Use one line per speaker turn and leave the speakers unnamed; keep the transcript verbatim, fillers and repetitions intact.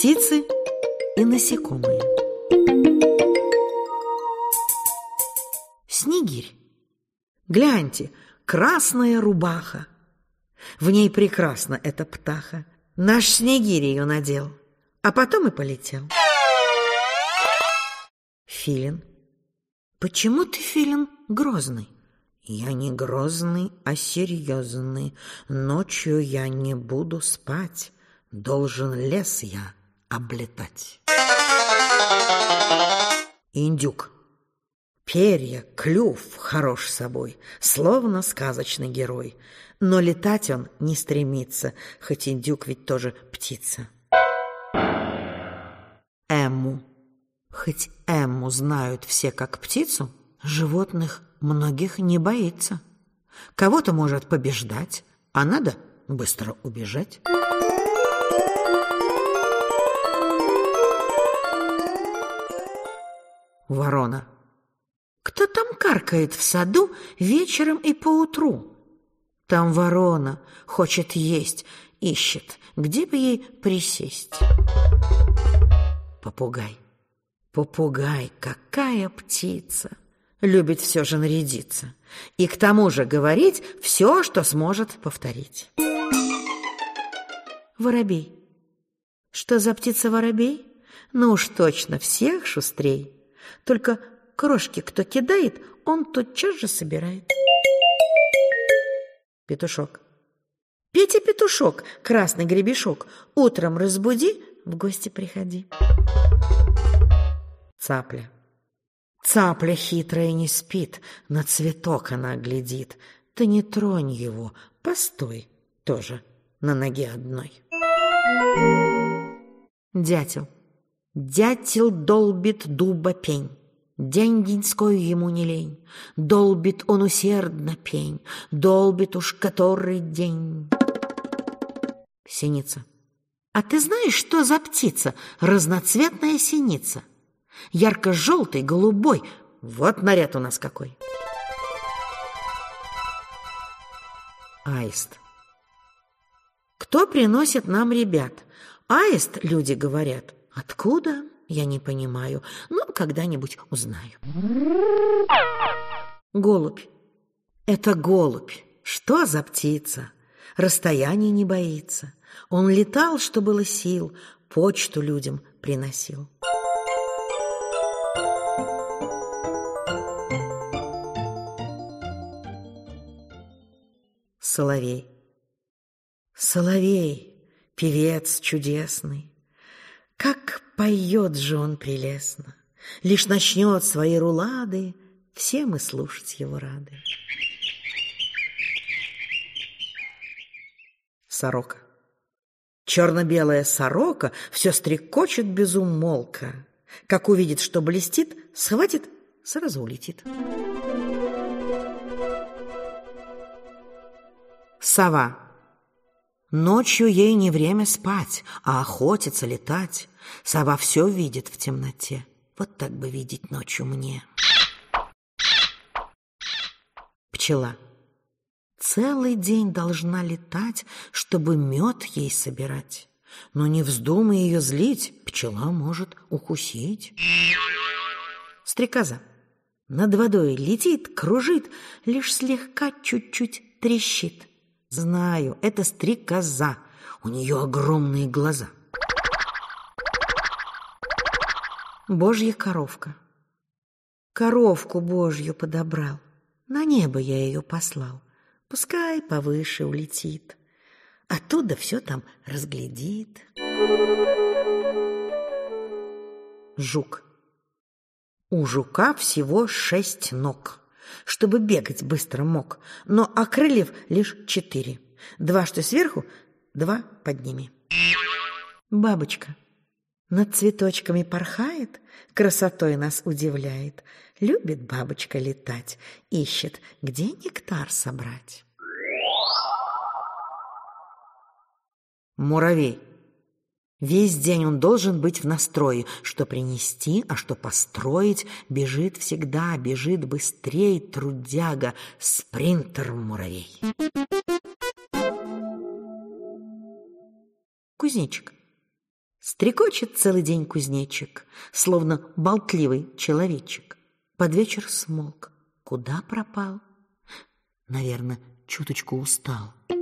Птицы и насекомые. Снегирь. Гляньте, красная рубаха. В ней прекрасна эта птаха. Наш Снегирь ее надел, а потом и полетел. Филин. Почему ты, Филин, грозный? Я не грозный, а серьезный. Ночью я не буду спать. Должен лес я облетать. Индюк. Перья, клюв хорош собой, словно сказочный герой. Но летать он не стремится, хоть индюк ведь тоже птица. Эму. Хоть Эмму знают все как птицу, животных многих не боится. Кого-то может побеждать, а надо быстро убежать. Ворона. Кто там каркает в саду вечером и поутру? Там ворона хочет есть, ищет, где бы ей присесть. Попугай. Попугай, какая птица! Любит все же нарядиться. И к тому же говорить все, что сможет повторить. Воробей. Что за птица воробей? Ну уж точно всех шустрей. Только крошки кто кидает, он тотчас же собирает. Петушок. Петя петушок, красный гребешок, утром разбуди, в гости приходи. Цапля. Цапля хитрая не спит, на цветок она глядит. Ты не тронь его, постой, тоже на ноге одной. Дятел. Дятел долбит дуба пень, день-деньской ему не лень. Долбит он усердно пень, долбит уж который день. Синица. А ты знаешь, что за птица? Разноцветная синица. Ярко-желтый, голубой. Вот наряд у нас какой. Аист. Кто приносит нам ребят? Аист, люди говорят. Откуда? Я не понимаю, но когда-нибудь узнаю. Голубь. Это голубь. Что за птица? Расстояний не боится. Он летал, что было сил, почту людям приносил. Соловей. Соловей, певец чудесный, как поет же он прелестно. Лишь начнет свои рулады, все мы слушать его рады. Сорока. Черно-белая сорока все стрекочет без умолка. Как увидит, что блестит, схватит, сразу улетит. Сова. Ночью ей не время спать, а охотиться, летать. Сова все видит в темноте. Вот так бы видеть ночью мне. Пчела. Целый день должна летать, чтобы мед ей собирать. Но не вздумай ее злить, пчела может укусить. Стрекоза. Над водой летит, кружит, лишь слегка чуть-чуть трещит. Знаю, это стрекоза, у нее огромные глаза. Божья коровка. Коровку Божью подобрал, на небо я ее послал. Пускай повыше улетит, оттуда все там разглядит. Жук. У жука всего шесть ног, чтобы бегать быстро мог, но а крыльев лишь четыре. Два, что сверху, два под ними. Бабочка. Над цветочками порхает, красотой нас удивляет. Любит бабочка летать, ищет, где нектар собрать. Муравей. Весь день он должен быть в настрое, что принести, а что построить. Бежит всегда, бежит быстрей, трудяга, спринтер-муравей. Кузнечик. Стрекочет целый день кузнечик, словно болтливый человечек. Под вечер смолк. Куда пропал? Наверное, чуточку устал.